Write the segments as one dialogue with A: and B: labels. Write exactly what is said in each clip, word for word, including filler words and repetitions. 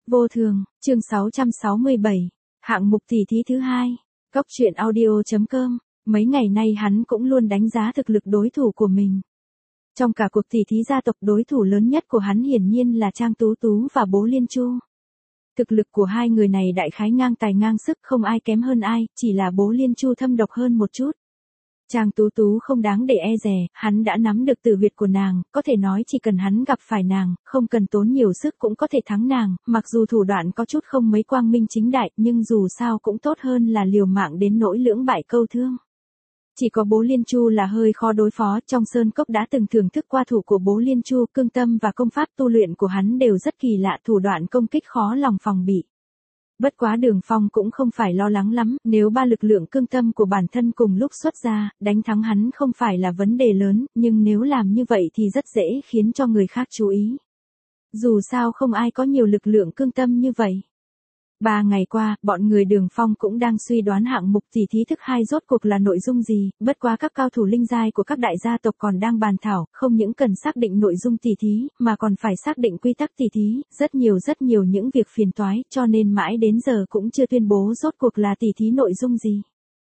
A: Vô thường, chương sáu trăm sáu mươi bảy, hạng mục tỷ thí thứ hai. Cốc truyện audio chấm com, mấy ngày nay hắn cũng luôn đánh giá thực lực đối thủ của mình. Trong cả cuộc tỷ thí gia tộc, đối thủ lớn nhất của hắn hiển nhiên là Trang Tú Tú và Bố Liên Chu. Thực lực của hai người này đại khái ngang tài ngang sức, không ai kém hơn ai, chỉ là Bố Liên Chu thâm độc hơn một chút. Trang Tú Tú không đáng để e dè, hắn đã nắm được tử huyệt của nàng, có thể nói chỉ cần hắn gặp phải nàng, không cần tốn nhiều sức cũng có thể thắng nàng, mặc dù thủ đoạn có chút không mấy quang minh chính đại, nhưng dù sao cũng tốt hơn là liều mạng đến nỗi lưỡng bại câu thương. Chỉ có Bố Liên Chu là hơi khó đối phó, trong sơn cốc đã từng thưởng thức qua thủ của Bố Liên Chu, cương tâm và công pháp tu luyện của hắn đều rất kỳ lạ, thủ đoạn công kích khó lòng phòng bị. Bất quá Đường Phong cũng không phải lo lắng lắm, nếu ba lực lượng cương tâm của bản thân cùng lúc xuất ra, đánh thắng hắn không phải là vấn đề lớn, nhưng nếu làm như vậy thì rất dễ khiến cho người khác chú ý. Dù sao không ai có nhiều lực lượng cương tâm như vậy. Ba ngày qua, bọn người Đường Phong cũng đang suy đoán hạng mục tỷ thí thức hai rốt cuộc là nội dung gì, bất quá các cao thủ linh giai của các đại gia tộc còn đang bàn thảo, không những cần xác định nội dung tỷ thí, mà còn phải xác định quy tắc tỷ thí, rất nhiều rất nhiều những việc phiền toái, cho nên mãi đến giờ cũng chưa tuyên bố rốt cuộc là tỷ thí nội dung gì.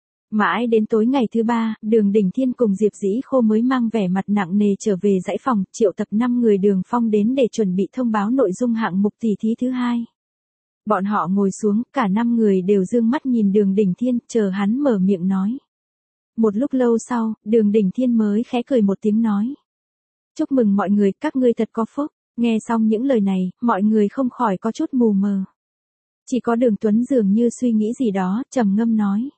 A: Mãi đến tối ngày thứ ba, Đường Đình Thiên cùng Diệp Dĩ Khô mới mang vẻ mặt nặng nề trở về dãy phòng, triệu tập năm người Đường Phong đến để chuẩn bị thông báo nội dung hạng mục tỷ thí thứ hai. Bọn họ ngồi xuống, cả năm người đều dương mắt nhìn Đường Đình Thiên, chờ hắn mở miệng nói. Một lúc lâu sau, Đường Đình Thiên mới khẽ cười một tiếng nói. Chúc mừng mọi người, các ngươi thật có phúc. Nghe xong những lời này, mọi người không khỏi có chút mù mờ. Chỉ có Đường Tuấn dường như suy nghĩ gì đó, trầm ngâm nói.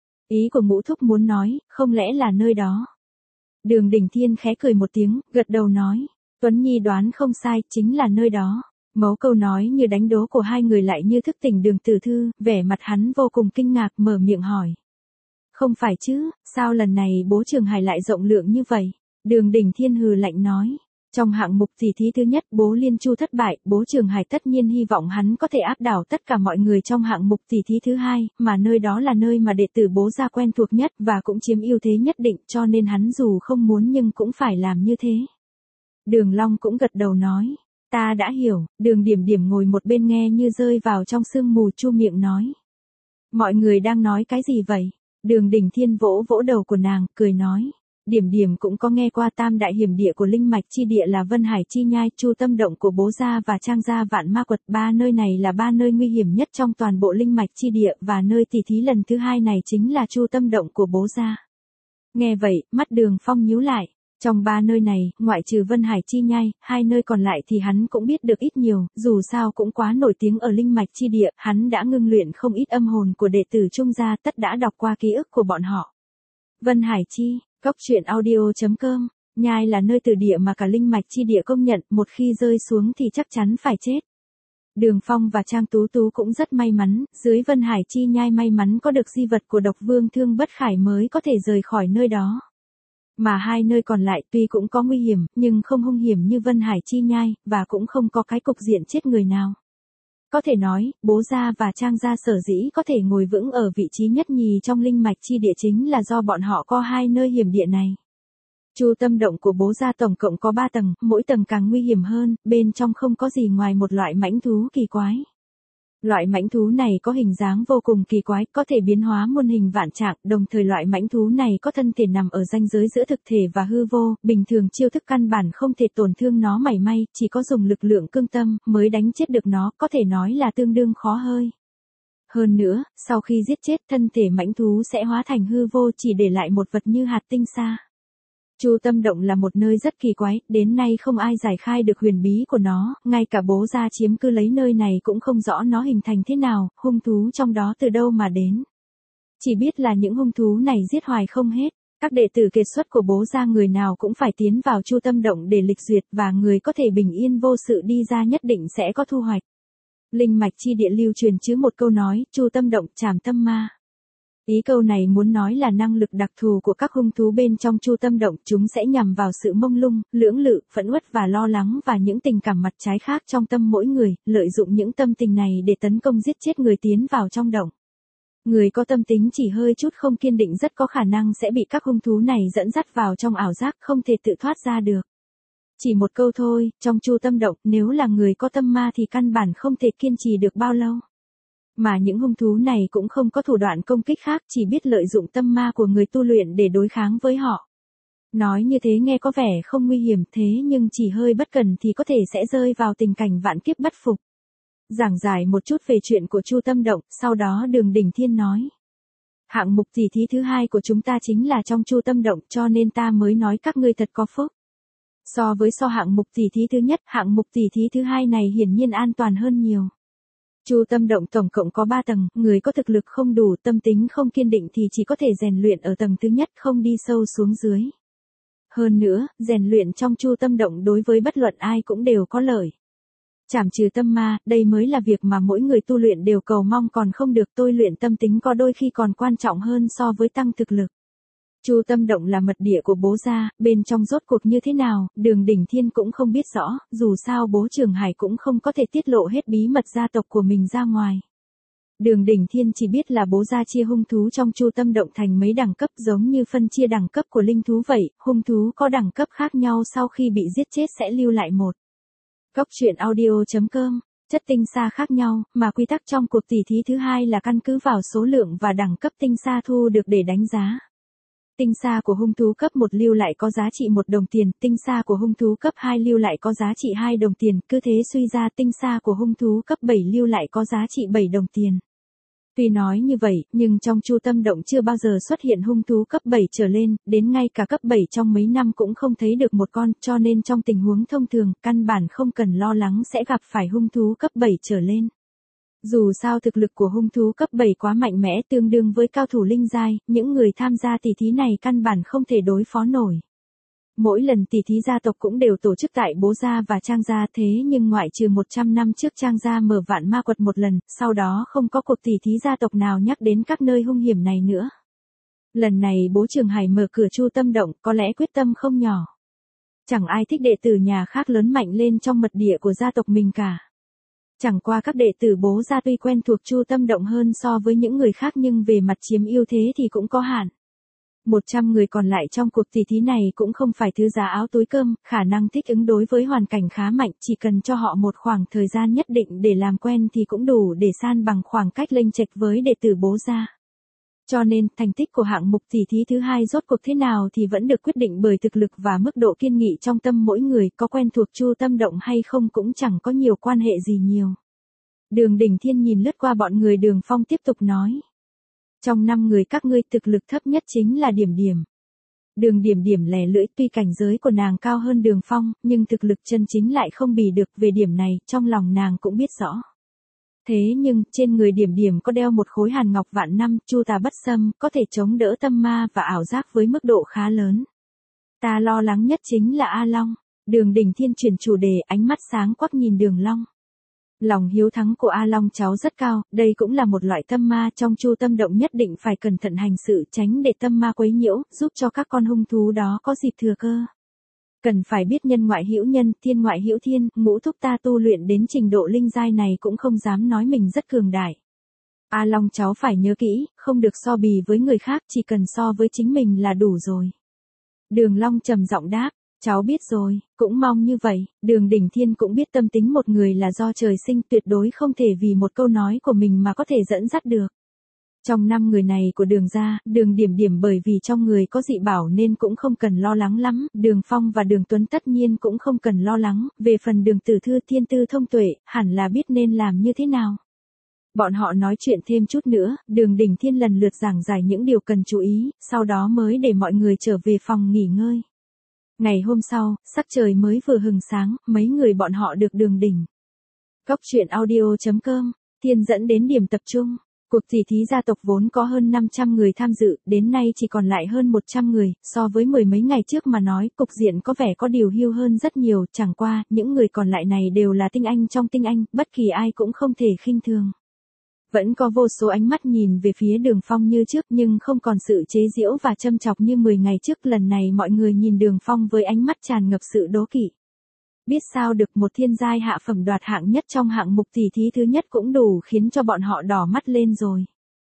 A: Ý của Ngũ Thúc muốn nói, không lẽ là nơi đó. Đường Đình Thiên khẽ cười một tiếng, gật đầu nói. Tuấn Nhi đoán không sai, chính là nơi đó. Mấu câu nói như đánh đố của hai người lại như thức tỉnh Đường Tử Thư, vẻ mặt hắn vô cùng kinh ngạc, mở miệng hỏi. Không phải chứ, sao lần này Bố Trường Hải lại rộng lượng như vậy? Đường Đình Thiên hừ lạnh nói. Trong hạng mục tỷ thí thứ nhất, Bố Liên Chu thất bại, Bố Trường Hải tất nhiên hy vọng hắn có thể áp đảo tất cả mọi người trong hạng mục tỷ thí thứ hai, mà nơi đó là nơi mà đệ tử Bố gia quen thuộc nhất và cũng chiếm ưu thế nhất định, cho nên hắn dù không muốn nhưng cũng phải làm như thế. Đường Long cũng gật đầu nói. Ta đã hiểu. Đường Điểm Điểm ngồi một bên nghe như rơi vào trong sương mù, chu miệng nói. Mọi người đang nói cái gì vậy? Đường Đình Thiên vỗ vỗ đầu của nàng, cười nói. Điểm Điểm cũng có nghe qua tam đại hiểm địa của linh mạch chi địa là Vân Hải Chi Nhai, Chu Tâm Động của Bố gia và Trang gia Vạn Ma Quật. Ba nơi này là ba nơi nguy hiểm nhất trong toàn bộ linh mạch chi địa, và nơi tỷ thí lần thứ hai này chính là Chu Tâm Động của Bố gia. Nghe vậy, mắt Đường Phong nhíu lại. Trong ba nơi này, ngoại trừ Vân Hải Chi Nhai, hai nơi còn lại thì hắn cũng biết được ít nhiều, dù sao cũng quá nổi tiếng ở linh mạch chi địa, hắn đã ngưng luyện không ít âm hồn của đệ tử Trung gia, tất đã đọc qua ký ức của bọn họ. Vân Hải Chi, cốc truyện audio chấm com, Nhai là nơi từ địa mà cả linh mạch chi địa công nhận, một khi rơi xuống thì chắc chắn phải chết. Đường Phong và Trang Tú Tú cũng rất may mắn, dưới Vân Hải Chi Nhai may mắn có được di vật của Độc Vương Thương Bất Khải mới có thể rời khỏi nơi đó. Mà hai nơi còn lại tuy cũng có nguy hiểm, nhưng không hung hiểm như Vân Hải Chi Nhai, và cũng không có cái cục diện chết người nào. Có thể nói, Bố gia và Trang gia sở dĩ có thể ngồi vững ở vị trí nhất nhì trong linh mạch chi địa chính là do bọn họ có hai nơi hiểm địa này. Chu Tâm Động của Bố gia tổng cộng có ba tầng, mỗi tầng càng nguy hiểm hơn, bên trong không có gì ngoài một loại mãnh thú kỳ quái. Loại mãnh thú này có hình dáng vô cùng kỳ quái, có thể biến hóa muôn hình vạn trạng, đồng thời loại mãnh thú này có thân thể nằm ở ranh giới giữa thực thể và hư vô, bình thường chiêu thức căn bản không thể tổn thương nó mảy may, chỉ có dùng lực lượng cương tâm mới đánh chết được nó, có thể nói là tương đương khó hơi. Hơn nữa, sau khi giết chết, thân thể mãnh thú sẽ hóa thành hư vô, chỉ để lại một vật như hạt tinh sa. Chu Tâm Động là một nơi rất kỳ quái, đến nay không ai giải khai được huyền bí của nó, ngay cả Bố gia chiếm cư lấy nơi này cũng không rõ nó hình thành thế nào, hung thú trong đó từ đâu mà đến. Chỉ biết là những hung thú này giết hoài không hết, các đệ tử kiệt xuất của Bố gia người nào cũng phải tiến vào Chu Tâm Động để lịch duyệt, và người có thể bình yên vô sự đi ra nhất định sẽ có thu hoạch. Linh mạch chi địa lưu truyền chứ một câu nói, Chu Tâm Động trảm tâm ma. Ý câu này muốn nói là năng lực đặc thù của các hung thú bên trong Chu Tâm Động, chúng sẽ nhằm vào sự mông lung, lưỡng lự, phẫn uất và lo lắng và những tình cảm mặt trái khác trong tâm mỗi người, lợi dụng những tâm tình này để tấn công giết chết người tiến vào trong động. Người có tâm tính chỉ hơi chút không kiên định rất có khả năng sẽ bị các hung thú này dẫn dắt vào trong ảo giác, không thể tự thoát ra được. Chỉ một câu thôi, trong Chu Tâm Động, nếu là người có tâm ma thì căn bản không thể kiên trì được bao lâu. Mà những hung thú này cũng không có thủ đoạn công kích khác, chỉ biết lợi dụng tâm ma của người tu luyện để đối kháng với họ. Nói như thế nghe có vẻ không nguy hiểm thế nhưng chỉ hơi bất cẩn thì có thể sẽ rơi vào tình cảnh vạn kiếp bất phục. Giảng giải một chút về chuyện của Chu Tâm Động, sau đó Đường Đỉnh Thiên nói. Hạng mục tỉ thí thứ hai của chúng ta chính là trong Chu Tâm Động cho nên ta mới nói các ngươi thật có phúc. So với so hạng mục tỉ thí thứ nhất, hạng mục tỉ thí thứ hai này hiển nhiên an toàn hơn nhiều. Chu Tâm Động tổng cộng có ba tầng, người có thực lực không đủ, tâm tính không kiên định thì chỉ có thể rèn luyện ở tầng thứ nhất, không đi sâu xuống dưới. Hơn nữa, rèn luyện trong Chu Tâm Động đối với bất luận ai cũng đều có lợi. Trảm trừ tâm ma, đây mới là việc mà mỗi người tu luyện đều cầu mong còn không được, tôi luyện tâm tính có đôi khi còn quan trọng hơn so với tăng thực lực. Chu Tâm Động là mật địa của bố gia, bên trong rốt cuộc như thế nào, Đường Đỉnh Thiên cũng không biết rõ, dù sao bố Trường Hải cũng không có thể tiết lộ hết bí mật gia tộc của mình ra ngoài. Đường Đỉnh Thiên chỉ biết là bố gia chia hung thú trong Chu Tâm Động thành mấy đẳng cấp giống như phân chia đẳng cấp của linh thú vậy, hung thú có đẳng cấp khác nhau sau khi bị giết chết sẽ lưu lại một. Cốc truyện audio chấm com, chất tinh sa khác nhau, mà quy tắc trong cuộc tỉ thí thứ hai là căn cứ vào số lượng và đẳng cấp tinh sa thu được để đánh giá. Tinh sa của hung thú cấp một lưu lại có giá trị một đồng tiền, tinh sa của hung thú cấp hai lưu lại có giá trị hai đồng tiền, cứ thế suy ra tinh sa của hung thú cấp bảy lưu lại có giá trị bảy đồng tiền. Tuy nói như vậy, nhưng trong Chu Tâm Động chưa bao giờ xuất hiện hung thú cấp bảy trở lên, đến ngay cả cấp bảy trong mấy năm cũng không thấy được một con, cho nên trong tình huống thông thường, căn bản không cần lo lắng sẽ gặp phải hung thú cấp bảy trở lên. Dù sao thực lực của hung thú cấp bảy quá mạnh mẽ tương đương với cao thủ linh giai, những người tham gia tỷ thí này căn bản không thể đối phó nổi. Mỗi lần tỷ thí gia tộc cũng đều tổ chức tại bố gia và Trang gia thế nhưng ngoại trừ một trăm năm trước Trang gia mở vạn ma quật một lần, sau đó không có cuộc tỷ thí gia tộc nào nhắc đến các nơi hung hiểm này nữa. Lần này bố Trường Hải mở cửa Chu Tâm Động có lẽ quyết tâm không nhỏ. Chẳng ai thích đệ tử nhà khác lớn mạnh lên trong mật địa của gia tộc mình cả. Chẳng qua các đệ tử bố gia tuy quen thuộc Chu Tâm Động hơn so với những người khác nhưng về mặt chiếm ưu thế thì cũng có hạn. một trăm người còn lại trong cuộc tỷ thí này cũng không phải thứ giá áo túi cơm, khả năng thích ứng đối với hoàn cảnh khá mạnh, chỉ cần cho họ một khoảng thời gian nhất định để làm quen thì cũng đủ để san bằng khoảng cách lênh chệch với đệ tử bố gia. Cho nên, thành tích của hạng mục tỷ thí thứ hai rốt cuộc thế nào thì vẫn được quyết định bởi thực lực và mức độ kiên nghị trong tâm mỗi người, có quen thuộc Chu Tâm Động hay không cũng chẳng có nhiều quan hệ gì nhiều. Đường Đỉnh Thiên nhìn lướt qua bọn người Đường Phong tiếp tục nói. Trong năm người các ngươi thực lực thấp nhất chính là Điểm Điểm. Đường Điểm Điểm lè lưỡi, tuy cảnh giới của nàng cao hơn Đường Phong, nhưng thực lực chân chính lại không bì được, về điểm này, trong lòng nàng cũng biết rõ. Thế nhưng, trên người Điểm Điểm có đeo một khối hàn ngọc vạn năm, chu tà bất xâm, có thể chống đỡ tâm ma và ảo giác với mức độ khá lớn. Ta lo lắng nhất chính là A Long. Đường Đỉnh Thiên chuyển chủ đề, ánh mắt sáng quắc nhìn Đường Long. Lòng hiếu thắng của A Long cháu rất cao, đây cũng là một loại tâm ma, trong Chu Tâm Động nhất định phải cẩn thận hành sự, tránh để tâm ma quấy nhiễu, giúp cho các con hung thú đó có dịp thừa cơ. Cần phải biết nhân ngoại hữu nhân, thiên ngoại hữu thiên, ngũ thúc ta tu luyện đến trình độ linh giai này cũng không dám nói mình rất cường đại. A Long cháu phải nhớ kỹ, không được so bì với người khác, chỉ cần so với chính mình là đủ rồi. Đường Long trầm giọng đáp. Cháu biết rồi, cũng mong như vậy. Đường Đỉnh Thiên cũng biết tâm tính một người là do trời sinh, tuyệt đối không thể vì một câu nói của mình mà có thể dẫn dắt được. Trong năm người này của Đường gia, Đường Điểm Điểm bởi vì trong người có dị bảo nên cũng không cần lo lắng lắm, Đường Phong và Đường Tuấn tất nhiên cũng không cần lo lắng, về phần Đường Tử Thư thiên tư thông tuệ, hẳn là biết nên làm như thế nào. Bọn họ nói chuyện thêm chút nữa, Đường Đỉnh Thiên lần lượt giảng giải những điều cần chú ý, sau đó mới để mọi người trở về phòng nghỉ ngơi. Ngày hôm sau, sắc trời mới vừa hừng sáng, mấy người bọn họ được Đường Đỉnh. Cốc truyện audio chấm com, Thiên dẫn đến điểm tập trung. Cuộc tỷ thí gia tộc vốn có hơn năm trăm người tham dự, đến nay chỉ còn lại hơn một trăm người, so với mười mấy ngày trước mà nói, cục diện có vẻ có điều hưu hơn rất nhiều, chẳng qua, những người còn lại này đều là tinh anh trong tinh anh, bất kỳ ai cũng không thể khinh thường. Vẫn có vô số ánh mắt nhìn về phía Đường Phong như trước nhưng không còn sự chế giễu và châm chọc như mười ngày trước, lần này mọi người nhìn Đường Phong với ánh mắt tràn ngập sự đố kỵ. Biết sao được, một thiên giai hạ phẩm đoạt hạng nhất trong hạng mục tỷ thí thứ nhất cũng đủ khiến cho bọn họ đỏ mắt lên rồi.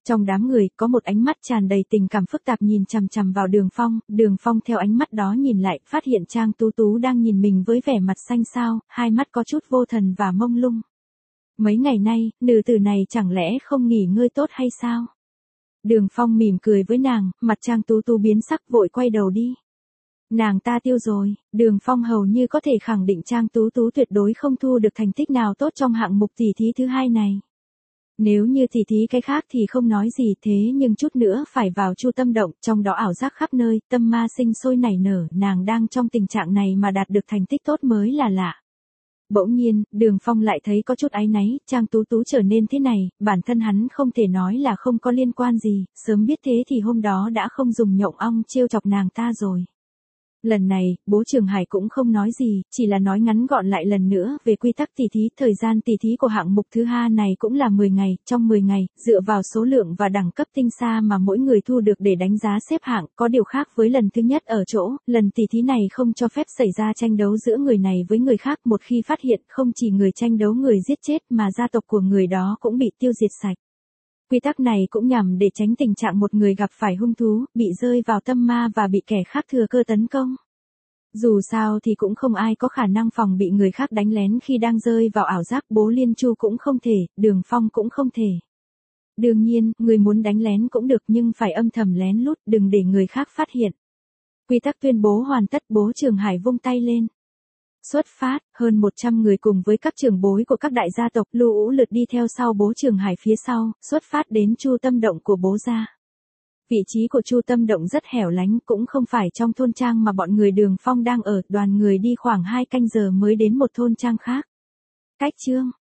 A: Trong đám người, có một ánh mắt tràn đầy tình cảm phức tạp nhìn chằm chằm vào Đường Phong, Đường Phong theo ánh mắt đó nhìn lại, phát hiện Trang Tú Tú đang nhìn mình với vẻ mặt xanh xao, hai mắt có chút vô thần và mông lung. Mấy ngày nay, nữ tử này chẳng lẽ không nghỉ ngơi tốt hay sao? Đường Phong mỉm cười với nàng, mặt Trang Tú Tú biến sắc vội quay đầu đi. Nàng ta tiêu rồi, Đường Phong hầu như có thể khẳng định Trang Tú Tú tuyệt đối không thu được thành tích nào tốt trong hạng mục tỷ thí thứ hai này. Nếu như tỷ thí cái khác thì không nói gì thế nhưng chút nữa phải vào Chu Tâm Động, trong đó ảo giác khắp nơi, tâm ma sinh sôi nảy nở, nàng đang trong tình trạng này mà đạt được thành tích tốt mới là lạ. Bỗng nhiên, Đường Phong lại thấy có chút áy náy, Trang Tú Tú trở nên thế này, bản thân hắn không thể nói là không có liên quan gì, sớm biết thế thì hôm đó đã không dùng nhộng ong trêu chọc nàng ta rồi. Lần này, Bố Trường Hải cũng không nói gì, chỉ là nói ngắn gọn lại lần nữa về quy tắc tỷ thí. Thời gian tỷ thí của hạng mục thứ hai này cũng là mười ngày, trong mười ngày, dựa vào số lượng và đẳng cấp tinh xa mà mỗi người thu được để đánh giá xếp hạng, có điều khác với lần thứ nhất ở chỗ, lần tỷ thí này không cho phép xảy ra tranh đấu giữa người này với người khác, một khi phát hiện không chỉ người tranh đấu người giết chết mà gia tộc của người đó cũng bị tiêu diệt sạch. Quy tắc này cũng nhằm để tránh tình trạng một người gặp phải hung thú, bị rơi vào tâm ma và bị kẻ khác thừa cơ tấn công. Dù sao thì cũng không ai có khả năng phòng bị người khác đánh lén khi đang rơi vào ảo giác, Bố Liên Chu cũng không thể, Đường Phong cũng không thể. Đương nhiên, người muốn đánh lén cũng được nhưng phải âm thầm lén lút, đừng để người khác phát hiện. Quy tắc tuyên bố hoàn tất, Bố Trường Hải vung tay lên. Xuất phát, hơn một trăm người cùng với các trưởng bối của các đại gia tộc lũ ũ lượt đi theo sau Bố Trường Hải phía sau, xuất phát đến Chu Tâm Động của Bố gia. Vị trí của Chu Tâm Động rất hẻo lánh, cũng không phải trong thôn trang mà bọn người Đường Phong đang ở, đoàn người đi khoảng hai canh giờ mới đến một thôn trang khác. Cách chương